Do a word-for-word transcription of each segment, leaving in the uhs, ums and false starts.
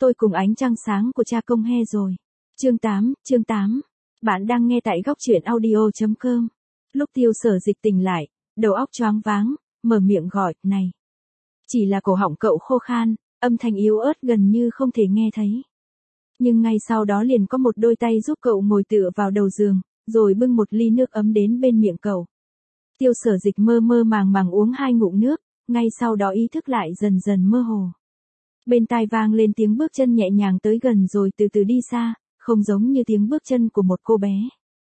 tôi cùng ánh trăng sáng của cha công he rồi. Chương tám, chương tám. Bạn đang nghe tại góc truyện audio chấm com. Lúc Tiêu Sở Dịch tỉnh lại, đầu óc choáng váng, mở miệng gọi, này. Chỉ là cổ họng cậu khô khan, âm thanh yếu ớt gần như không thể nghe thấy. Nhưng ngay sau đó liền có một đôi tay giúp cậu ngồi tựa vào đầu giường, rồi bưng một ly nước ấm đến bên miệng cậu. Tiêu Sở Dịch mơ mơ màng màng uống hai ngụm nước, ngay sau đó ý thức lại dần dần mơ hồ. Bên tai vang lên tiếng bước chân nhẹ nhàng tới gần rồi từ từ đi xa, không giống như tiếng bước chân của một cô bé.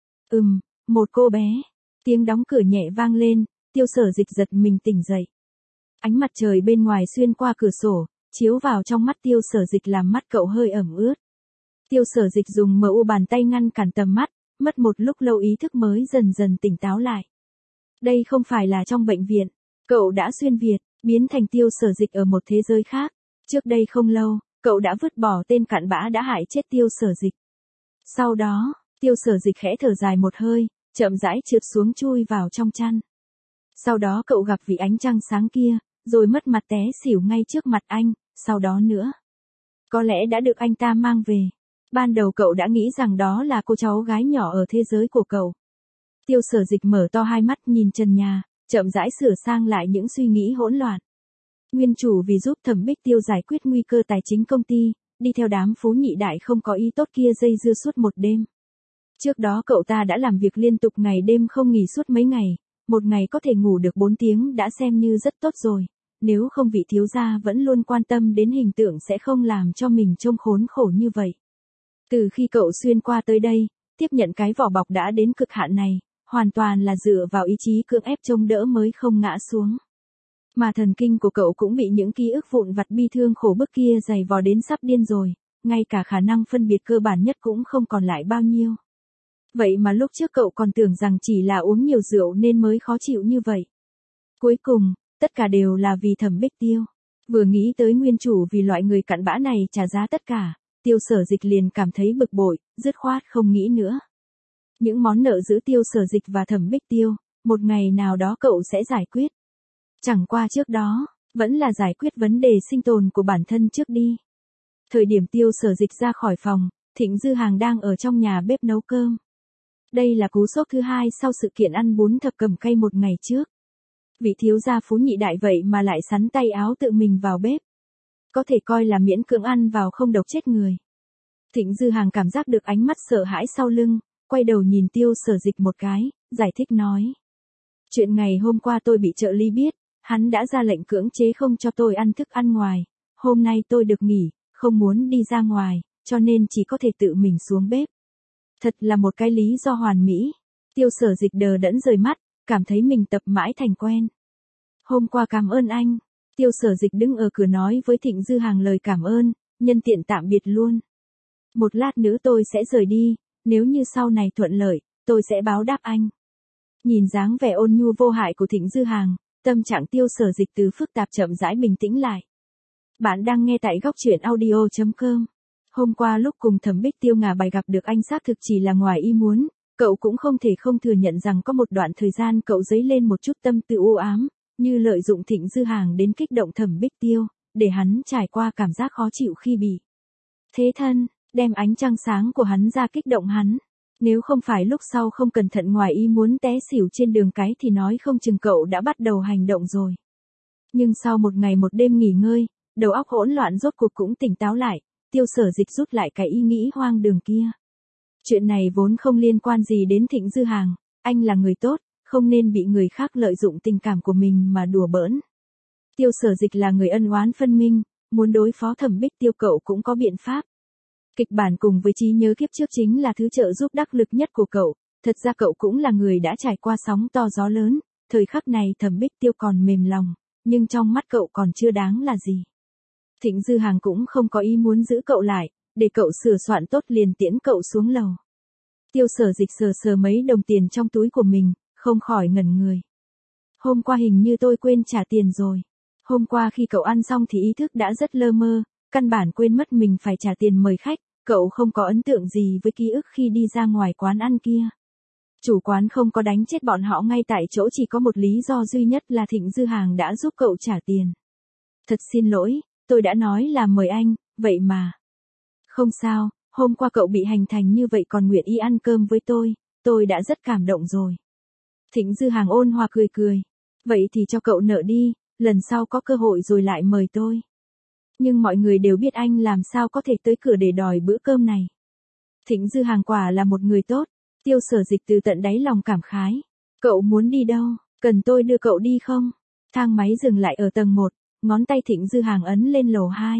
Ừm, một cô bé. Tiếng đóng cửa nhẹ vang lên, Tiêu Sở Dịch giật mình tỉnh dậy. Ánh mặt trời bên ngoài xuyên qua cửa sổ, chiếu vào trong mắt Tiêu Sở Dịch làm mắt cậu hơi ẩm ướt. Tiêu Sở Dịch dùng mờ u bàn tay ngăn cản tầm mắt, mất một lúc lâu ý thức mới dần dần tỉnh táo lại. Đây không phải là trong bệnh viện, cậu đã xuyên Việt, biến thành Tiêu Sở Dịch ở một thế giới khác. Trước đây không lâu, cậu đã vứt bỏ tên cặn bã đã hại chết Tiêu Sở Dịch. Sau đó, Tiêu Sở Dịch khẽ thở dài một hơi, chậm rãi trượt xuống chui vào trong chăn. Sau đó cậu gặp vị ánh trăng sáng kia, rồi mất mặt té xỉu ngay trước mặt anh, sau đó nữa. Có lẽ đã được anh ta mang về. Ban đầu cậu đã nghĩ rằng đó là cô cháu gái nhỏ ở thế giới của cậu. Tiêu Sở Dịch mở to hai mắt nhìn trần nhà, chậm rãi sửa sang lại những suy nghĩ hỗn loạn. Nguyên chủ vì giúp Thẩm Bích Tiêu giải quyết nguy cơ tài chính công ty, đi theo đám phú nhị đại không có ý tốt kia dây dưa suốt một đêm. Trước đó cậu ta đã làm việc liên tục ngày đêm không nghỉ suốt mấy ngày, một ngày có thể ngủ được bốn tiếng đã xem như rất tốt rồi, nếu không vị thiếu gia vẫn luôn quan tâm đến hình tượng sẽ không làm cho mình trông khốn khổ như vậy. Từ khi cậu xuyên qua tới đây, tiếp nhận cái vỏ bọc đã đến cực hạn này, hoàn toàn là dựa vào ý chí cưỡng ép chống đỡ mới không ngã xuống. Mà thần kinh của cậu cũng bị những ký ức vụn vặt bi thương khổ bức kia dày vò đến sắp điên rồi, ngay cả khả năng phân biệt cơ bản nhất cũng không còn lại bao nhiêu. Vậy mà lúc trước cậu còn tưởng rằng chỉ là uống nhiều rượu nên mới khó chịu như vậy. Cuối cùng, tất cả đều là vì Thẩm Bích Tiêu. Vừa nghĩ tới nguyên chủ vì loại người cặn bã này trả giá tất cả, Tiêu Sở Dịch liền cảm thấy bực bội, dứt khoát không nghĩ nữa. Những món nợ giữa Tiêu Sở Dịch và Thẩm Bích Tiêu, một ngày nào đó cậu sẽ giải quyết. Chẳng qua trước đó, vẫn là giải quyết vấn đề sinh tồn của bản thân trước đi. Thời điểm Tiêu Sở Dịch ra khỏi phòng, Thịnh Dư Hàng đang ở trong nhà bếp nấu cơm. Đây là cú sốc thứ hai sau sự kiện ăn bún thập cẩm cay một ngày trước. Vị thiếu gia phú nhị đại vậy mà lại sắn tay áo tự mình vào bếp. Có thể coi là miễn cưỡng ăn vào không độc chết người. Thịnh Dư Hàng cảm giác được ánh mắt sợ hãi sau lưng, quay đầu nhìn Tiêu Sở Dịch một cái, giải thích nói. Chuyện ngày hôm qua tôi bị trợ lý biết, hắn đã ra lệnh cưỡng chế không cho tôi ăn thức ăn ngoài. Hôm nay tôi được nghỉ, không muốn đi ra ngoài, cho nên chỉ có thể tự mình xuống bếp. Thật là một cái lý do hoàn mỹ. Tiêu Sở Dịch đờ đẫn rời mắt, cảm thấy mình tập mãi thành quen. Hôm qua cảm ơn anh. Tiêu Sở Dịch đứng ở cửa nói với Thịnh Dư Hàng lời cảm ơn, nhân tiện tạm biệt luôn. Một lát nữa tôi sẽ rời đi, nếu như sau này thuận lợi, tôi sẽ báo đáp anh. Nhìn dáng vẻ ôn nhu vô hại của Thịnh Dư Hàng, tâm trạng Tiêu Sở Dịch từ phức tạp chậm rãi bình tĩnh lại. Bạn đang nghe tại góc truyện audio chấm com. Hôm qua lúc cùng Thẩm Bích Tiêu ngả bài gặp được anh xác thực chỉ là ngoài ý muốn, cậu cũng không thể không thừa nhận rằng có một đoạn thời gian cậu dấy lên một chút tâm tư u ám, như lợi dụng Thịnh Dư Hàng đến kích động Thẩm Bích Tiêu, để hắn trải qua cảm giác khó chịu khi bị thế thân, đem ánh trăng sáng của hắn ra kích động hắn. Nếu không phải lúc sau không cẩn thận ngoài ý muốn té xỉu trên đường cái thì nói không chừng cậu đã bắt đầu hành động rồi. Nhưng sau một ngày một đêm nghỉ ngơi, đầu óc hỗn loạn rốt cuộc cũng tỉnh táo lại, Tiêu Sở Dịch rút lại cái ý nghĩ hoang đường kia. Chuyện này vốn không liên quan gì đến Thịnh Dư Hàng, anh là người tốt, không nên bị người khác lợi dụng tình cảm của mình mà đùa bỡn. Tiêu Sở Dịch là người ân oán phân minh, muốn đối phó Thẩm Bích Tiêu cậu cũng có biện pháp. Kịch bản cùng với trí nhớ kiếp trước chính là thứ trợ giúp đắc lực nhất của cậu, thật ra cậu cũng là người đã trải qua sóng to gió lớn, thời khắc này Thẩm Bích Tiêu còn mềm lòng, nhưng trong mắt cậu còn chưa đáng là gì. Thịnh Dư Hàng cũng không có ý muốn giữ cậu lại, để cậu sửa soạn tốt liền tiễn cậu xuống lầu. Tiêu Sở Dịch sờ sờ mấy đồng tiền trong túi của mình, không khỏi ngẩn người. Hôm qua hình như tôi quên trả tiền rồi. Hôm qua khi cậu ăn xong thì ý thức đã rất lơ mơ, căn bản quên mất mình phải trả tiền mời khách, cậu không có ấn tượng gì với ký ức khi đi ra ngoài quán ăn kia. Chủ quán không có đánh chết bọn họ ngay tại chỗ, chỉ có một lý do duy nhất là Thịnh Dư Hàng đã giúp cậu trả tiền. Thật xin lỗi, tôi đã nói là mời anh, vậy mà. Không sao, hôm qua cậu bị hành thành như vậy còn nguyện ý ăn cơm với tôi, tôi đã rất cảm động rồi. Thịnh Dư Hàng ôn hòa cười cười. Vậy thì cho cậu nợ đi, lần sau có cơ hội rồi lại mời tôi. Nhưng mọi người đều biết anh làm sao có thể tới cửa để đòi bữa cơm này. Thịnh Dư Hàng quả là một người tốt, Tiêu Sở Dịch từ tận đáy lòng cảm khái. Cậu muốn đi đâu, cần tôi đưa cậu đi không? Thang máy dừng lại ở tầng một, ngón tay Thịnh Dư Hàng ấn lên lầu hai.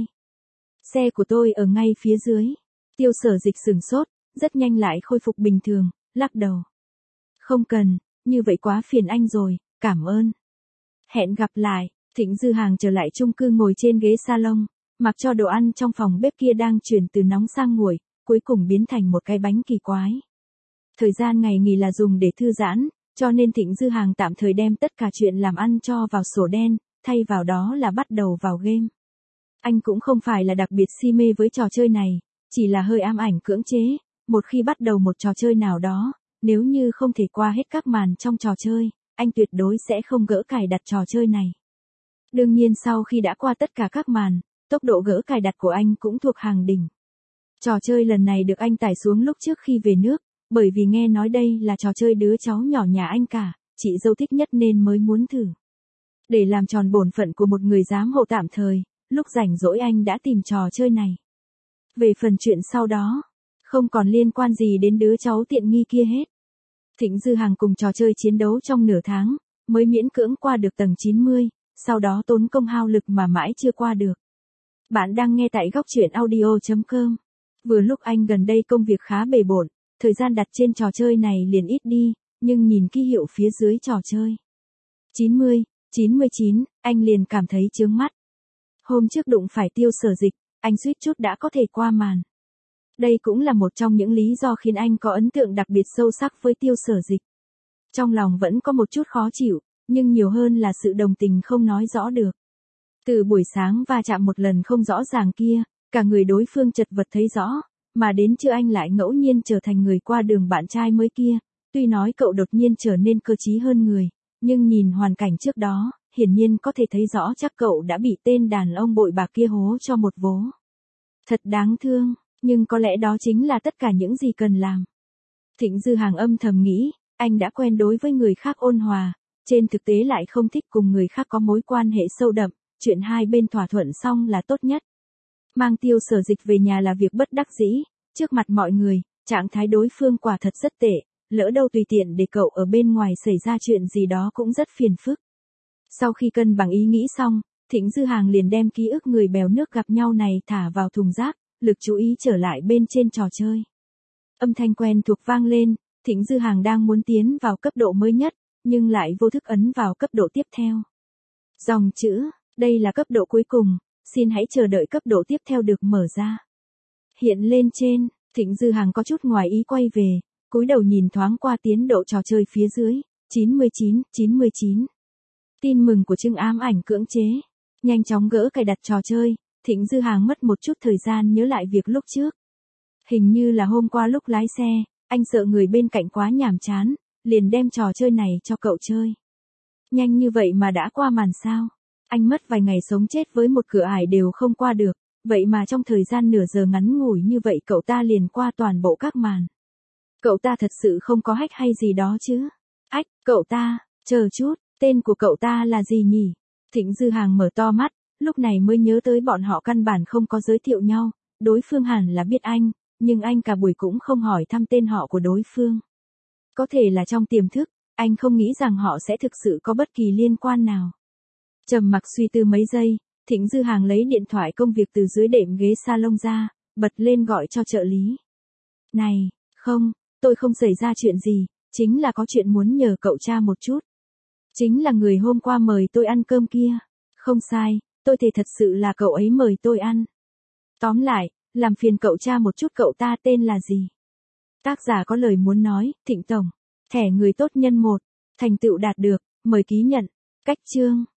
Xe của tôi ở ngay phía dưới. Tiêu Sở Dịch sửng sốt, rất nhanh lại khôi phục bình thường, lắc đầu. Không cần, như vậy quá phiền anh rồi, cảm ơn. Hẹn gặp lại. Thịnh Dư Hàng trở lại chung cư ngồi trên ghế salon, mặc cho đồ ăn trong phòng bếp kia đang chuyển từ nóng sang nguội, cuối cùng biến thành một cái bánh kỳ quái. Thời gian ngày nghỉ là dùng để thư giãn, cho nên Thịnh Dư Hàng tạm thời đem tất cả chuyện làm ăn cho vào sổ đen, thay vào đó là bắt đầu vào game. Anh cũng không phải là đặc biệt si mê với trò chơi này, chỉ là hơi ám ảnh cưỡng chế, một khi bắt đầu một trò chơi nào đó, nếu như không thể qua hết các màn trong trò chơi, anh tuyệt đối sẽ không gỡ cài đặt trò chơi này. Đương nhiên sau khi đã qua tất cả các màn, tốc độ gỡ cài đặt của anh cũng thuộc hàng đỉnh. Trò chơi lần này được anh tải xuống lúc trước khi về nước, bởi vì nghe nói đây là trò chơi đứa cháu nhỏ nhà anh cả, chị dâu thích nhất nên mới muốn thử. Để làm tròn bổn phận của một người giám hộ tạm thời, lúc rảnh rỗi anh đã tìm trò chơi này. Về phần chuyện sau đó, không còn liên quan gì đến đứa cháu tiện nghi kia hết. Thịnh Dư Hàng cùng trò chơi chiến đấu trong nửa tháng, mới miễn cưỡng qua được tầng chín mươi, sau đó tốn công hao lực mà mãi chưa qua được. Bạn đang nghe tại góc truyện audio chấm com. Vừa lúc anh gần đây công việc khá bề bộn, thời gian đặt trên trò chơi này liền ít đi, nhưng nhìn ký hiệu phía dưới trò chơi. chín mươi, chín mươi chín, anh liền cảm thấy chướng mắt. Hôm trước đụng phải Tiêu Sở Dịch, anh suýt chút đã có thể qua màn. Đây cũng là một trong những lý do khiến anh có ấn tượng đặc biệt sâu sắc với Tiêu Sở Dịch. Trong lòng vẫn có một chút khó chịu, nhưng nhiều hơn là sự đồng tình không nói rõ được. Từ buổi sáng va chạm một lần không rõ ràng kia, cả người đối phương chật vật thấy rõ, mà đến trưa anh lại ngẫu nhiên trở thành người qua đường bạn trai mới kia, tuy nói cậu đột nhiên trở nên cơ trí hơn người, nhưng nhìn hoàn cảnh trước đó, hiển nhiên có thể thấy rõ chắc cậu đã bị tên đàn ông bội bạc kia hố cho một vố. Thật đáng thương, nhưng có lẽ đó chính là tất cả những gì cần làm. Thịnh Dư Hàng âm thầm nghĩ, anh đã quen đối với người khác ôn hòa, trên thực tế lại không thích cùng người khác có mối quan hệ sâu đậm, chuyện hai bên thỏa thuận xong là tốt nhất. Mang Tiêu Sở Dịch về nhà là việc bất đắc dĩ, trước mặt mọi người, trạng thái đối phương quả thật rất tệ, lỡ đâu tùy tiện để cậu ở bên ngoài xảy ra chuyện gì đó cũng rất phiền phức. Sau khi cân bằng ý nghĩ xong, Thịnh Dư Hàng liền đem ký ức người bèo nước gặp nhau này thả vào thùng rác, lực chú ý trở lại bên trên trò chơi. Âm thanh quen thuộc vang lên, Thịnh Dư Hàng đang muốn tiến vào cấp độ mới nhất, nhưng lại vô thức ấn vào cấp độ tiếp theo. Dòng chữ, đây là cấp độ cuối cùng, xin hãy chờ đợi cấp độ tiếp theo được mở ra. Hiện lên trên, Thịnh Dư Hàng có chút ngoài ý quay về, cúi đầu nhìn thoáng qua tiến độ trò chơi phía dưới, chín mươi chín, chín mươi chín. Tin mừng của chương ám ảnh cưỡng chế. Nhanh chóng gỡ cài đặt trò chơi, Thịnh Dư Hàng mất một chút thời gian nhớ lại việc lúc trước. Hình như là hôm qua lúc lái xe, anh sợ người bên cạnh quá nhàm chán, liền đem trò chơi này cho cậu chơi. Nhanh như vậy mà đã qua màn sao? Anh mất vài ngày sống chết với một cửa ải đều không qua được, vậy mà trong thời gian nửa giờ ngắn ngủi như vậy cậu ta liền qua toàn bộ các màn. Cậu ta thật sự không có hack hay gì đó chứ? Ách, cậu ta, chờ chút, tên của cậu ta là gì nhỉ? Thịnh Dư Hàng mở to mắt, lúc này mới nhớ tới bọn họ căn bản không có giới thiệu nhau, đối phương hẳn là biết anh, nhưng anh cả buổi cũng không hỏi thăm tên họ của đối phương. Có thể là trong tiềm thức, anh không nghĩ rằng họ sẽ thực sự có bất kỳ liên quan nào. Trầm mặc suy tư mấy giây, Thịnh Dư Hàng lấy điện thoại công việc từ dưới đệm ghế salon ra, bật lên gọi cho trợ lý. Này, không, tôi không xảy ra chuyện gì, chính là có chuyện muốn nhờ cậu tra một chút. Chính là người hôm qua mời tôi ăn cơm kia. Không sai, tôi thề thật sự là cậu ấy mời tôi ăn. Tóm lại, làm phiền cậu tra một chút cậu ta tên là gì. Tác giả có lời muốn nói, Thịnh Tổng. Thẻ người tốt nhân một. Thành tựu đạt được, mời ký nhận. Cách chương.